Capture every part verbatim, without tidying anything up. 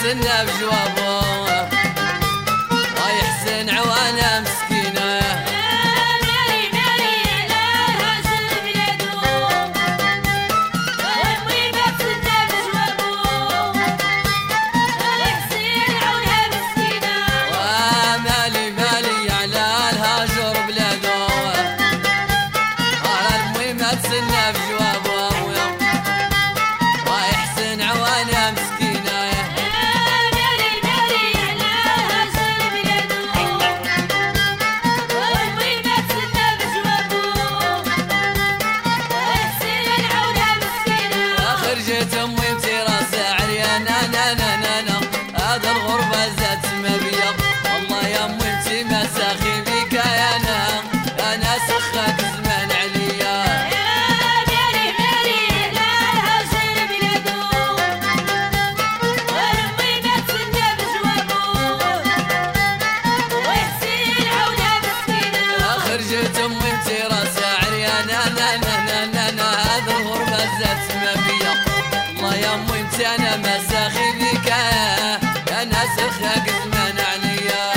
تسنى بجوابه يحسن عوانا مسكينه تسنى بجوابه ويحسن عوانا مسكينه مالي مالي على هاجر بلادو وامي ما تسنى بجوابه ويحسن عوانا مسكينه خرجت امي بتراسه عريانه انا انا انا هذا الغربه زاد ما بيا والله يا امي انتي ما ساخي بيك انا انا سخاك زمان عليا خرجت امي بتراسه عريانه انا انا انا انا هذا الغربه زاد ما بيا والله يا امي انتي انا ما ساخي بيك انا سخاك زمان عليا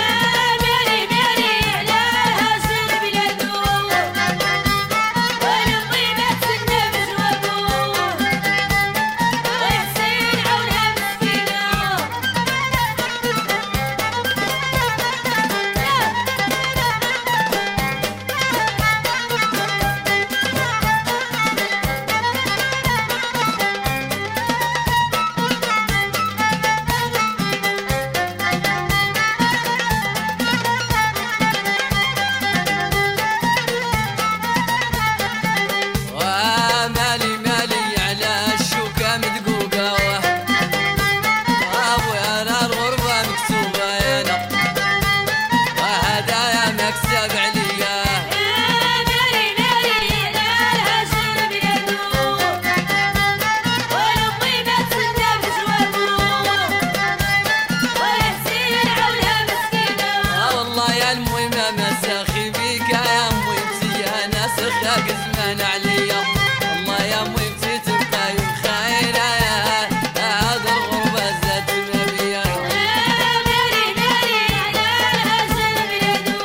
سخاك زمان عليا والله يا امي انتي تبقى يوم خاينه هذا الغربه زاد ما بيا مالي مالي على هاجر بلادو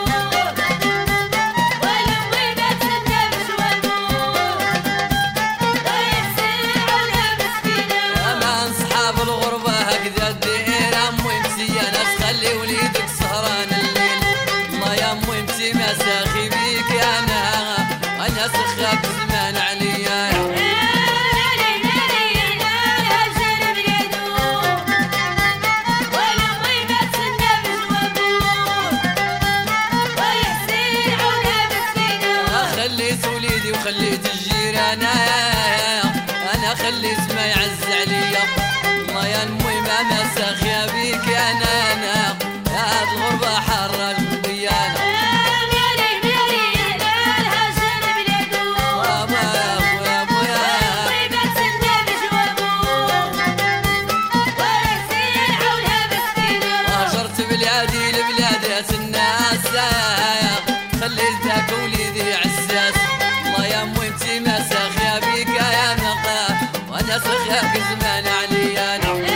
والامي ما تسنى بجوابو ويحسن عونها مسكينه امان صحاب الغربه هكذا دير امي انتي انا تخلي وليدك سهران الليل والله يا امي انتي ما ساخي بيك انا انا سخاك زمان عليا مالي مالي على هاجر بلادو والامي ما تسنى بجوابو ويحسن عونها مسكينه خليت وليدي وخليت الجيران انا خليت ما يعز عليا والله يا امي ما ساخيه بيك انا انا هاد الغربه حاره البيانه بلادي لبلادات الناس خليتك وليدي عساس والله يا امي انتي ما ساخيه بيك يا نقا وانا سخاك زمان عليا انا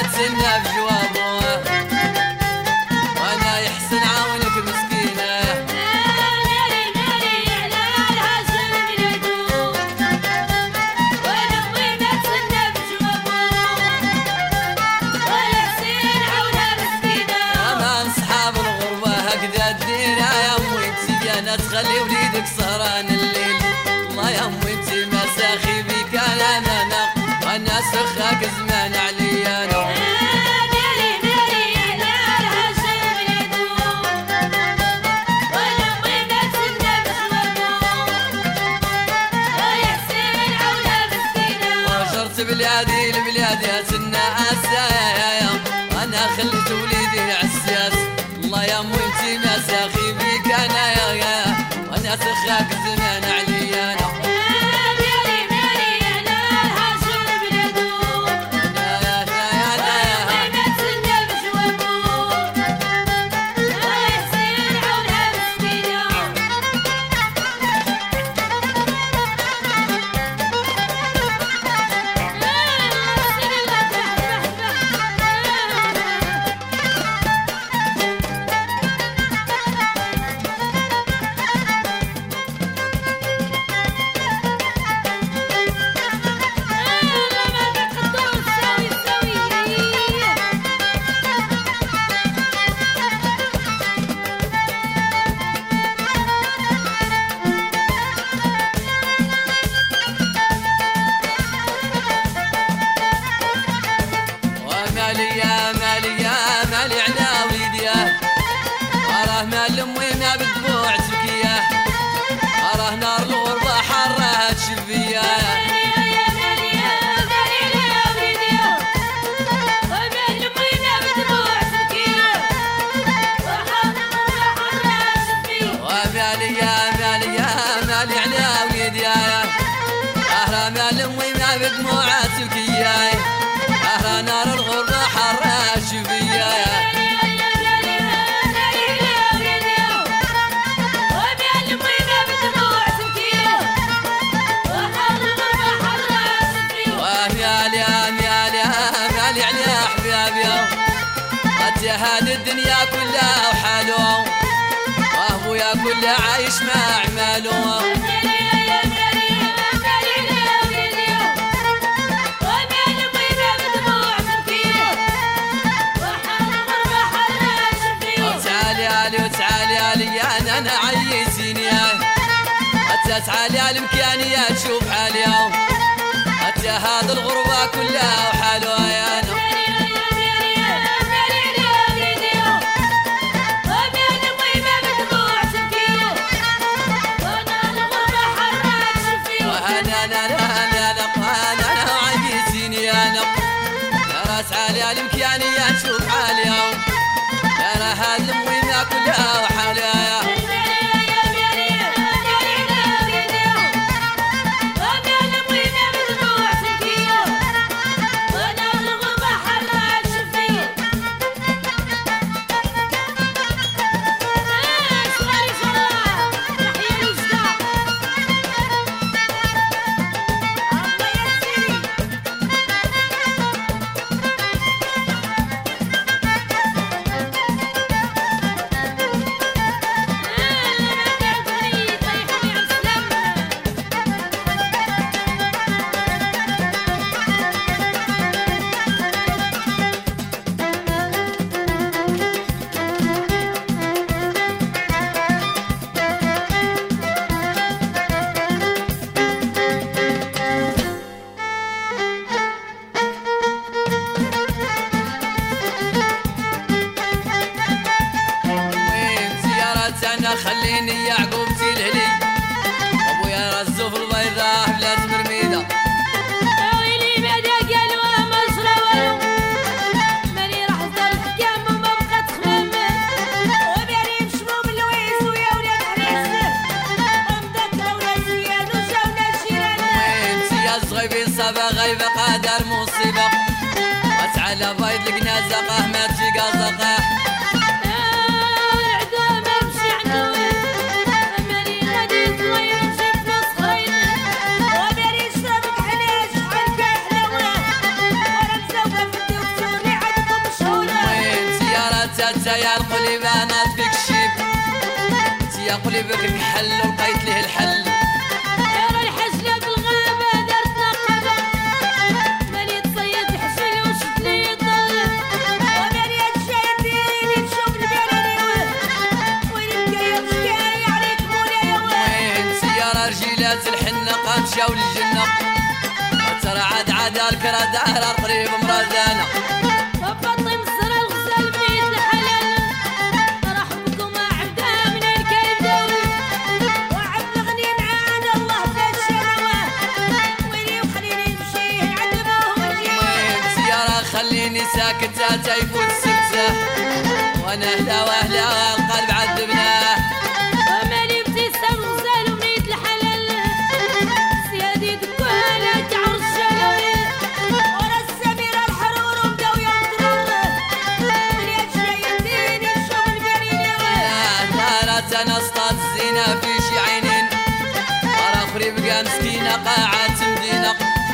تسنى بجوابه وانا يحسن عاونك مسكينه ناري ناري على الهاشم بلادو وانا امي ما تسنى بجوابو ويحسن عونها مسكينه امان صحاب الغربه هكذا الديره يا امي انتي يا ناس خلي وليدك سهران الليل الله يا امي انتي مساخي بك انا انا وانا سخاك زمان عليا انا ناري ناري على الهاشم بلادو وانا امي ما تسنى بجوابو ويحسن عونها مسكينه وجرت بلادي لبلادي سنة اسايا انا خليت وليدي عساس الله يا امي انتي مساخي بك انا يا يا وانا سخاك زمان عليا انا ناري ناري على الهاشم بلادو يا يا يا يا يا ما تسنى بجوابو ويحسن عونها مسكينه ومالي يا مالي يا مالي على وليدي اراه مال امي ما بالدموع تبكيه اراه نار الغربه حرها تشفيه ومالي يا مالي يا مالي على وليدي اراه مال امي ما بالدموع تبكيه اراه نار الغربه حرها تشفيه هذه الدنيا كلها وحاله وابويا كله عايش مع عماله تعالي علي وتعالي علي انا انا عيسيني حتى تعالي على مكاني تشوف حالي حتى هذا الغربه كلها وحاله يا انا تعالي على مكاني تشوف حالي انا هذا المويه كلها وحالي خليني يعقوبتي الهلي ابويا رزو في البيضاء بلا تمرميده ويلي بعدا قالوا مصر والو ماني راح صار الحكام وما بقات تخمم وبيعني مشموم اللويس ويا ولاد حريس مذكره ولاد زياد وجاونا الجيران وين يا صغيبي صبا غايبه قادر مصيبه وتعالى بيض القنازقه مات في قزقه يا القلب انا فيك الشيب يا قلبك الحل ولقيت ليه الحل ترى الحشله بالغابه دارت نقبه مالي تصيد حشل وشد لي الضل ومالي تشايديني نشوف البراري وين بكايه مشكايه عليك مولاي وين سياره رجيلات الحنقه مشاو للجنه ترى عاد عاد الكرا دار قريب مرادانه وفاطمه مصر الغزال بنيت الحلال رحبكم عبده من الكيف داوي وعبد الغني معانا الله فات شنواه ويلي وخليني نمشي نعذبه ونجي وين سياره خليني ساكت تا يفوت السكته وانا اهلا واهلا القلب عذبناه ومالي ابتسام الغزال وبنيت الحلال سيادي دكوالة تعرس شلوي ورا السميرة الحرور وبداو يضرر وليت جايديني نشوف البريني نارات انا اصطاد الزينه في شي عينين ورا اخري بقى مسكينه قاعات مدينه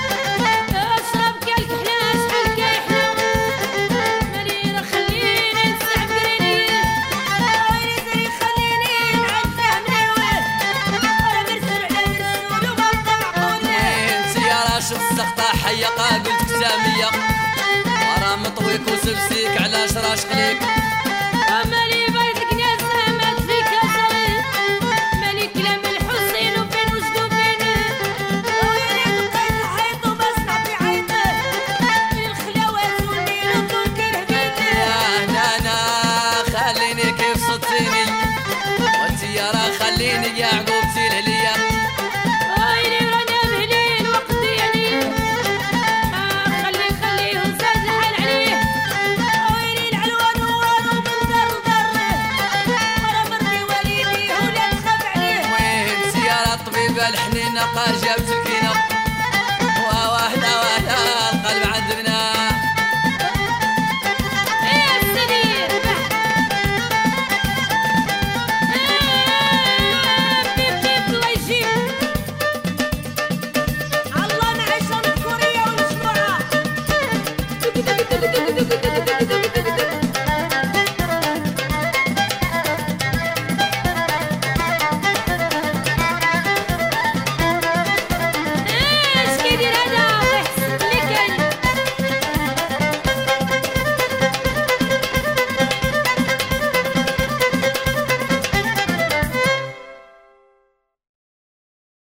اشرب كالك حلا شحال كيحلو مالي راه خليني نسعب بريني ويلي زري خليني نعد فهمني وراه مرسل على مرسول وغلطة معقول وين سياره شوف السخطه حيقه قلت كتاميه ورا مطويك وسبسيك على شراش قليك مالي بيضك ناس مات فيك أثري مالي كلام الحسين وفين وجدو فيني ويلي بقيت الحيط وبسمع في عيطه من الخلاوات والليل وكون كرهبيني يا نانا خليني كيف صدتيني والسياره خليني يعقوبتي الهليه ويلي رانا مهلين وقتي عليه آه خلي خليه وزاد الحال عليه ويلي العلوى نوار ومن دار لدار ورا مرضي والدي ولا تخاف عليه وين سياره الطبيبه الحنينه قال جابت